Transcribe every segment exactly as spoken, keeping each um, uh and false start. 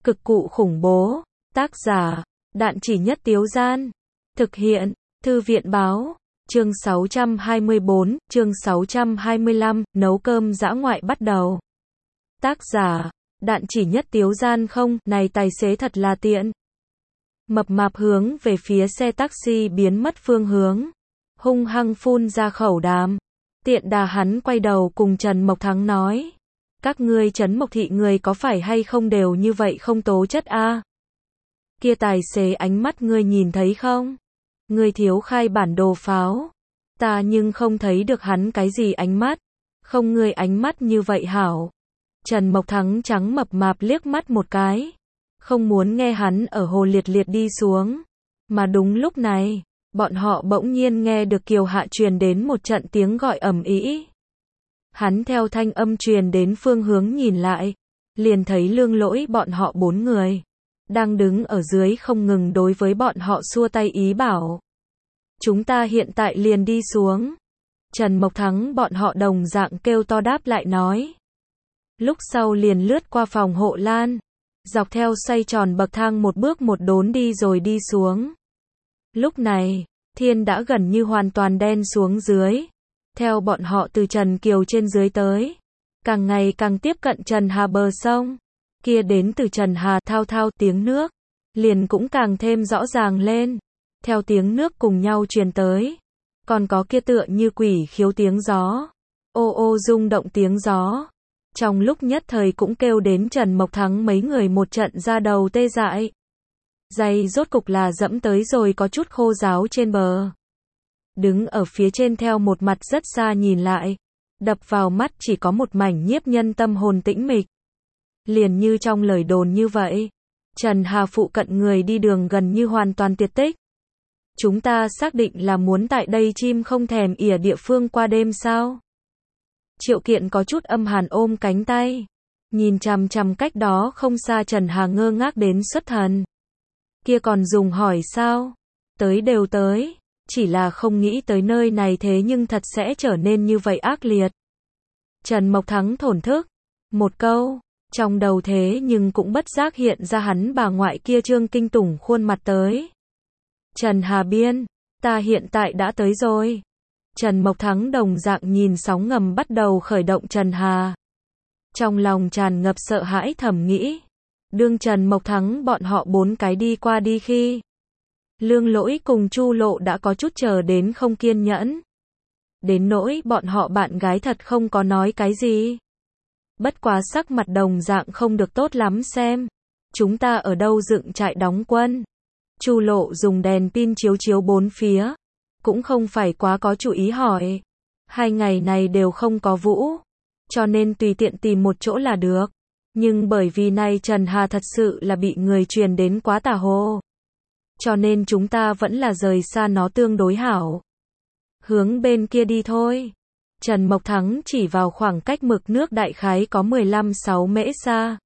Cực cụ khủng bố. Tác giả, Đạn Chỉ Nhất Tiếu Gian. Thực hiện, Thư viện Báo. Chương sáu trăm hai mươi bốn, chương sáu trăm hai mươi lăm, nấu cơm dã ngoại bắt đầu. Tác giả, Đạn Chỉ Nhất Tiếu Gian. Không, này tài xế thật là tiện. Mập mạp hướng về phía xe taxi biến mất phương hướng, hung hăng phun ra khẩu đàm. Tiện đà hắn quay đầu cùng Trần Mộc Thắng nói: các ngươi Trấn Mộc thị người có phải hay không đều như vậy không tố chất a? À? Kia tài xế ánh mắt ngươi nhìn thấy không? Ngươi thiếu khai bản đồ pháo. Ta nhưng không thấy được hắn cái gì ánh mắt. Không, ngươi ánh mắt như vậy hảo. Trần Mộc Thắng trắng mập mạp liếc mắt một cái, không muốn nghe hắn ở hồ liệt liệt đi xuống. Mà đúng lúc này, bọn họ bỗng nhiên nghe được Kiều Hạ truyền đến một trận tiếng gọi ầm ĩ. Hắn theo thanh âm truyền đến phương hướng nhìn lại, liền thấy Lương Lỗi bọn họ bốn người đang đứng ở dưới không ngừng đối với bọn họ xua tay ý bảo: chúng ta hiện tại liền đi xuống. Trần Mộc Thắng bọn họ đồng dạng kêu to đáp lại nói. Lúc sau liền lướt qua phòng hộ lan, dọc theo xoay tròn bậc thang một bước một đốn đi rồi đi xuống. Lúc này, thiên đã gần như hoàn toàn đen xuống dưới. Theo bọn họ từ Trần Kiều trên dưới tới, càng ngày càng tiếp cận Trần Hà bờ sông, kia đến từ Trần Hà thao thao tiếng nước, liền cũng càng thêm rõ ràng lên. Theo tiếng nước cùng nhau truyền tới, còn có kia tựa như quỷ khiếu tiếng gió, ô ô rung động tiếng gió. Trong lúc nhất thời cũng kêu đến Trần Mộc Thắng mấy người một trận da đầu tê dại. Giày rốt cục là dẫm tới rồi có chút khô ráo trên bờ. Đứng ở phía trên theo một mặt rất xa nhìn lại, đập vào mắt chỉ có một mảnh nhiếp nhân tâm hồn tĩnh mịch. Liền như trong lời đồn như vậy, Trần Hà phụ cận người đi đường gần như hoàn toàn tuyệt tích. Chúng ta xác định là muốn tại đây chim không thèm ỉa địa phương qua đêm sao? Triệu Kiện có chút âm hàn ôm cánh tay, nhìn chằm chằm cách đó không xa Trần Hà ngơ ngác đến xuất thần. Kia còn dùng hỏi sao? Tới đều tới, chỉ là không nghĩ tới nơi này thế nhưng thật sẽ trở nên như vậy ác liệt. Trần Mộc Thắng thổn thức một câu, trong đầu thế nhưng cũng bất giác hiện ra hắn bà ngoại kia trương kinh tủng khuôn mặt tới. Trần Hà biên, ta hiện tại đã tới rồi. Trần Mộc Thắng đồng dạng nhìn sóng ngầm bắt đầu khởi động Trần Hà. Trong lòng tràn ngập sợ hãi thầm nghĩ. Đương Trần Mộc Thắng bọn họ bốn cái đi qua đi khi, Lương Lỗi cùng Chu Lộ đã có chút chờ đến không kiên nhẫn. Đến nỗi bọn họ bạn gái thật không có nói cái gì. Bất quá sắc mặt đồng dạng không được tốt lắm xem. Chúng ta ở đâu dựng trại đóng quân? Chu Lộ dùng đèn pin chiếu chiếu bốn phía, cũng không phải quá có chú ý hỏi. Hai ngày này đều không có vũ, cho nên tùy tiện tìm một chỗ là được. Nhưng bởi vì này Trần Hà thật sự là bị người truyền đến quá tà hồ, cho nên chúng ta vẫn là rời xa nó tương đối hảo. Hướng bên kia đi thôi. Trần Mộc Thắng chỉ vào khoảng cách mực nước đại khái có mười lăm sáu mễ xa.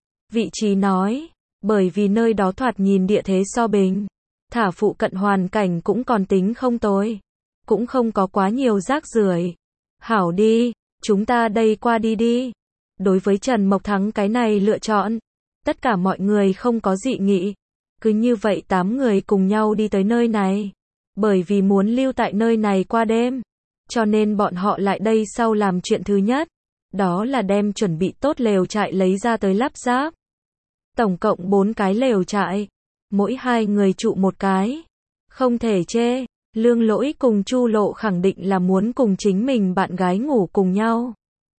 Vị trí nói, bởi vì nơi đó thoạt nhìn địa thế so bình, thả phụ cận hoàn cảnh cũng còn tính không tồi, cũng không có quá nhiều rác rưởi. Hảo đi, chúng ta đây qua đi đi. Đối với Trần Mộc Thắng cái này lựa chọn, tất cả mọi người không có dị nghị. Cứ như vậy tám người cùng nhau đi tới nơi này. Bởi vì muốn lưu tại nơi này qua đêm, cho nên bọn họ lại đây sau làm chuyện thứ nhất, đó là đem chuẩn bị tốt lều trại lấy ra tới lắp ráp. Tổng cộng bốn cái lều trại, mỗi hai người trụ một cái. Không thể chê, Lương Lỗi cùng Chu Lộ khẳng định là muốn cùng chính mình bạn gái ngủ cùng nhau.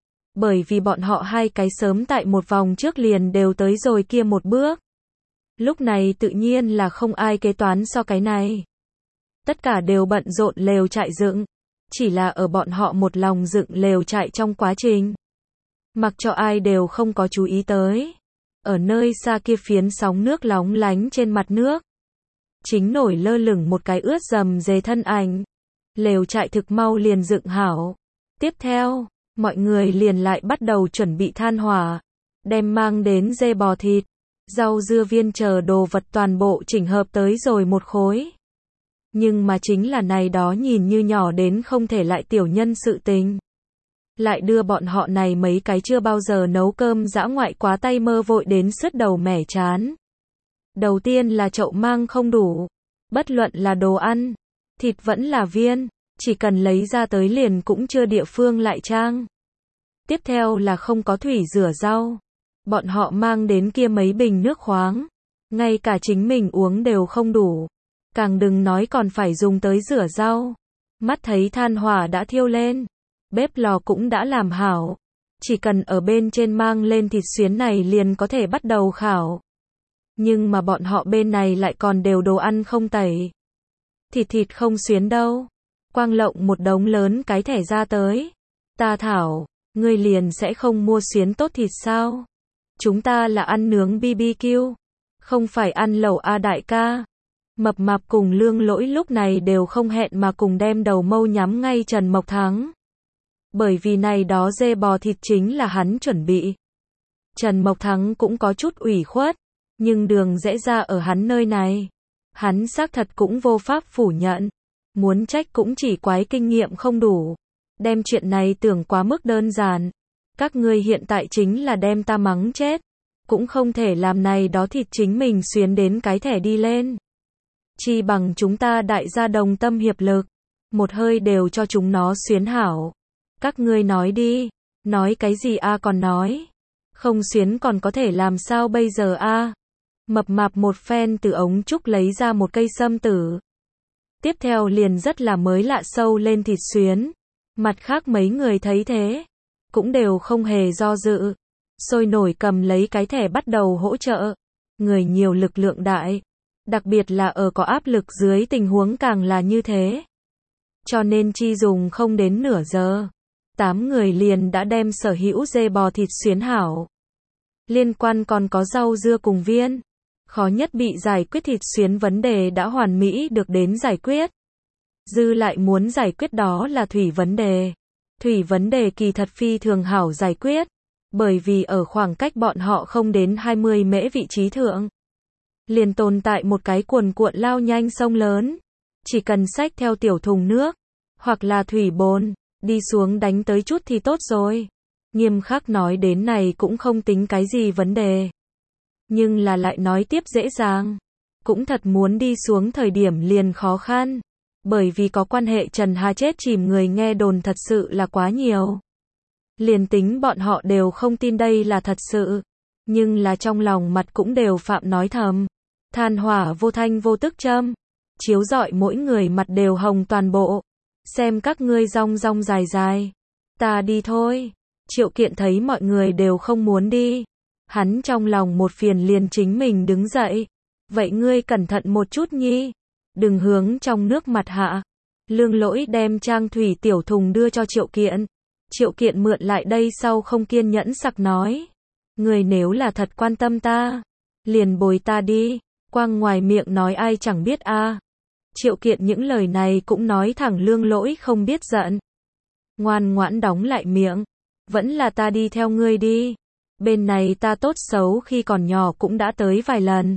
Bởi vì bọn họ hai cái sớm tại một vòng trước liền đều tới rồi kia một bước. Lúc này tự nhiên là không ai kế toán so cái này. Tất cả đều bận rộn lều trại dựng, chỉ là ở bọn họ một lòng dựng lều trại trong quá trình, mặc cho ai đều không có chú ý tới. Ở nơi xa kia phiến sóng nước lóng lánh trên mặt nước, chính nổi lơ lửng một cái ướt rầm rề thân ảnh. Lều trại thực mau liền dựng hảo. Tiếp theo, mọi người liền lại bắt đầu chuẩn bị than hỏa, đem mang đến dê bò thịt, rau dưa viên chờ đồ vật toàn bộ chỉnh hợp tới rồi một khối. Nhưng mà chính là này đó nhìn như nhỏ đến không thể lại tiểu nhân sự tình. lại đưa bọn họ này mấy cái chưa bao giờ nấu cơm dã ngoại quá tay mơ vội đến sứt đầu mẻ chán. Đầu tiên là chậu mang không đủ, bất luận là đồ ăn, thịt vẫn là viên, chỉ cần lấy ra tới liền cũng chưa địa phương lại trang. Tiếp theo là không có thủy rửa rau, bọn họ mang đến kia mấy bình nước khoáng, ngay cả chính mình uống đều không đủ, càng đừng nói còn phải dùng tới rửa rau. Mắt thấy than hỏa đã thiêu lên, bếp lò cũng đã làm hảo, chỉ cần ở bên trên mang lên thịt xuyến này liền có thể bắt đầu khảo. Nhưng mà bọn họ bên này lại còn đều đồ ăn không tẩy. Thịt thịt không xuyến đâu. Quang lộng một đống lớn cái thẻ ra tới. Ta thảo, ngươi liền sẽ không mua xuyến tốt thịt sao? Chúng ta là ăn nướng bê bê kiu, không phải ăn lẩu a đại ca. Mập mạp cùng Lương Lỗi lúc này đều không hẹn mà cùng đem đầu mâu nhắm ngay Trần Mộc Thắng. Bởi vì này đó dê bò thịt chính là hắn chuẩn bị. Trần Mộc Thắng cũng có chút ủy khuất, nhưng đường rẽ ra ở hắn nơi này. Hắn xác thật cũng vô pháp phủ nhận. Muốn trách cũng chỉ quái kinh nghiệm không đủ. Đem chuyện này tưởng quá mức đơn giản. Các ngươi hiện tại chính là đem ta mắng chết. Cũng không thể làm này đó thịt chính mình xuyến đến cái thẻ đi lên. Chi bằng chúng ta đại gia đồng tâm hiệp lực. Một hơi đều cho chúng nó xuyến hảo. Các ngươi nói đi. Nói cái gì a còn nói. Không xuyến còn có thể làm sao bây giờ a? Mập mạp một phen từ ống trúc lấy ra một cây sâm tử. Tiếp theo liền rất là mới lạ sâu lên thịt xuyến. Mặt khác mấy người thấy thế, cũng đều không hề do dự. Sôi nổi cầm lấy cái thẻ bắt đầu hỗ trợ. Người nhiều lực lượng đại. Đặc biệt là ở có áp lực dưới tình huống càng là như thế. Cho nên chi dùng không đến nửa giờ. Tám người liền đã đem sở hữu dê bò thịt xuyến hảo. Liên quan còn có rau dưa cùng viên. Khó nhất bị giải quyết thịt xuyến vấn đề đã hoàn mỹ được đến giải quyết. Dư lại muốn giải quyết đó là thủy vấn đề. Thủy vấn đề kỳ thật phi thường hảo giải quyết. Bởi vì ở khoảng cách bọn họ không đến hai mươi mễ vị trí thượng. Liền tồn tại một cái cuồn cuộn lao nhanh sông lớn. Chỉ cần xách theo tiểu thùng nước. Hoặc là thủy bồn. Đi xuống đánh tới chút thì tốt rồi. Nghiêm khắc nói đến này cũng không tính cái gì vấn đề. Nhưng là lại nói tiếp dễ dàng. Cũng thật muốn đi xuống thời điểm liền khó khăn. Bởi vì có quan hệ Trần Hà chết chìm người nghe đồn thật sự là quá nhiều. Liền tính bọn họ đều không tin đây là thật sự. Nhưng là trong lòng mặt cũng đều phạm nói thầm. Than hỏa vô thanh vô tức châm. Chiếu rọi mỗi người mặt đều hồng toàn bộ. Xem các ngươi rong rong dài dài. Ta đi thôi. Triệu Kiện thấy mọi người đều không muốn đi. Hắn trong lòng một phiền liền chính mình đứng dậy. Vậy ngươi cẩn thận một chút nhi. Đừng hướng trong nước mặt hạ. Lương Lỗi đem trang thủy tiểu thùng đưa cho Triệu Kiện. Triệu Kiện mượn lại đây sau không kiên nhẫn sặc nói. Ngươi nếu là thật quan tâm ta. Liền bồi ta đi. Quang ngoài miệng nói ai chẳng biết a. À. Triệu Kiện những lời này cũng nói thẳng Lương Lỗi không biết giận. Ngoan ngoãn đóng lại miệng. Vẫn là ta đi theo ngươi đi. Bên này ta tốt xấu khi còn nhỏ cũng đã tới vài lần.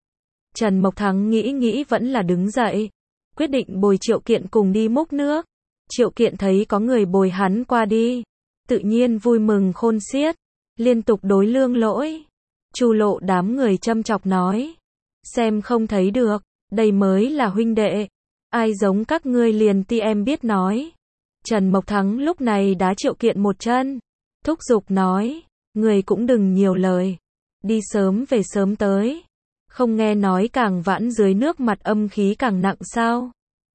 Trần Mộc Thắng nghĩ nghĩ vẫn là đứng dậy. Quyết định bồi Triệu Kiện cùng đi múc nước. Triệu Kiện thấy có người bồi hắn qua đi. Tự nhiên vui mừng khôn xiết. Liên tục đối Lương Lỗi. Chu Lộ đám người châm chọc nói. Xem không thấy được. Đây mới là huynh đệ. Ai giống các ngươi liền ti em biết nói. Trần Mộc Thắng lúc này đá Triệu Kiện một chân. Thúc giục nói. Người cũng đừng nhiều lời. Đi sớm về sớm tới. Không nghe nói càng vãn dưới nước mặt âm khí càng nặng sao.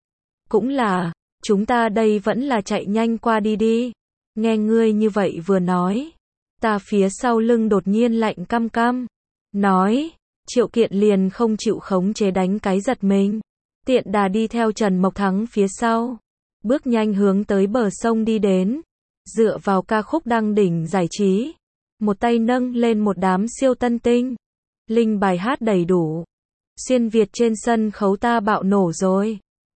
Cũng là. Chúng ta đây vẫn là chạy nhanh qua đi đi. Nghe ngươi như vậy vừa nói. Ta phía sau lưng đột nhiên lạnh căm căm. Nói. Triệu Kiện liền không chịu khống chế đánh cái giật mình. Tiện đà đi theo Trần Mộc Thắng phía sau. Bước nhanh hướng tới bờ sông đi đến. Dựa vào ca khúc đăng đỉnh giải trí. Một tay nâng lên một đám siêu tân tinh. Linh bài hát đầy đủ. Xuyên Việt trên sân khấu ta bạo nổ rồi.